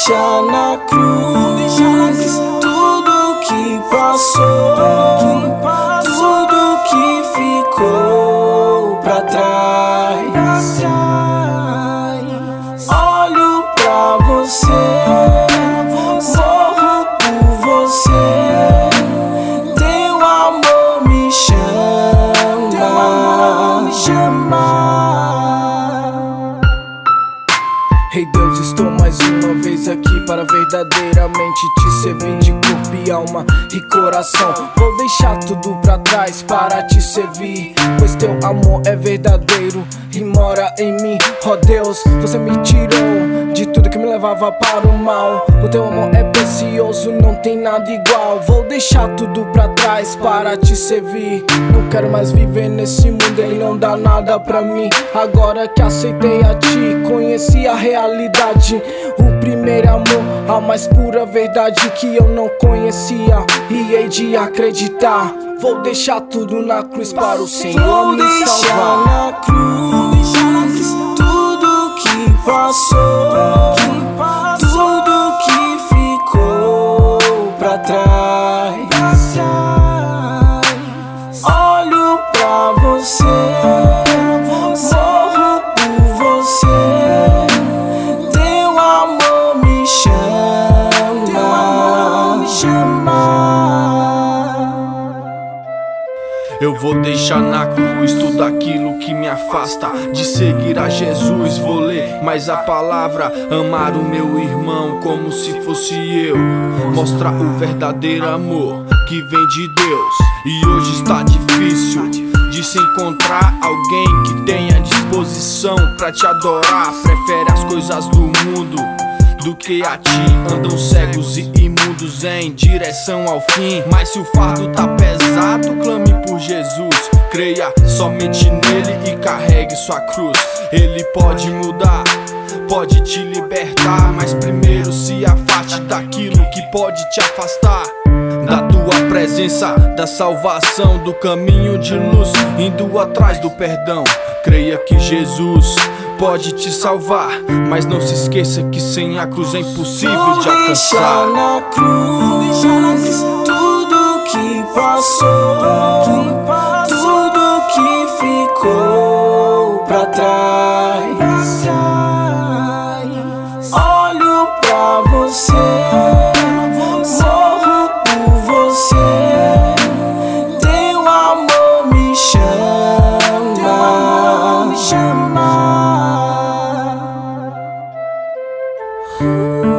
deixar na cruz tudo que passou, tudo que ficou pra trás. Olho pra você, morro por você. Teu amor me chama. Ei Deus, estou mais uma vez aqui para verdadeiramente te servir de corpo e alma e coração. Vou deixar tudo pra trás para te servir, pois teu amor é verdadeiro e mora em mim. Ó Deus, você me tirou de tudo que me levava para o mal. O teu amor é precioso, não tem nada igual. Vou deixar tudo pra trás para te servir. Não quero mais viver nesse mundo, ele não dá nada pra mim. Agora que aceitei a ti, conheci a realidade, o primeiro amor, a mais pura verdade que eu não conhecia e hei de acreditar. Vou deixar tudo na cruz para o Senhor me salvar. Vou deixar na cruz tudo que passou, tudo que ficou pra trás. Olho pra você, morro por você. Teu amor me chama. Eu vou deixar na cruz tudo aquilo que me afasta de seguir a Jesus. Vou ler mais a palavra, amar o meu irmão como se fosse eu, mostrar o verdadeiro amor que vem de Deus. E hoje está difícil de se encontrar alguém que tenha disposição pra te adorar. Prefere as coisas do mundo do que a ti. Andam cegos e imundos em direção ao fim. Mas se o fardo tá pesado, clame por Jesus. Creia somente nele e carregue sua cruz. Ele pode mudar, pode te libertar, mas primeiro se afaste daquilo que pode te afastar da tua presença, da salvação, do caminho de luz, indo atrás do perdão. Creia que Jesus pode te salvar, mas não se esqueça que sem a cruz é impossível de alcançar. Vou deixar na cruz tudo que passou, tudo que ficou pra trás. Olho pra você, morro por você. Teu amor me chama.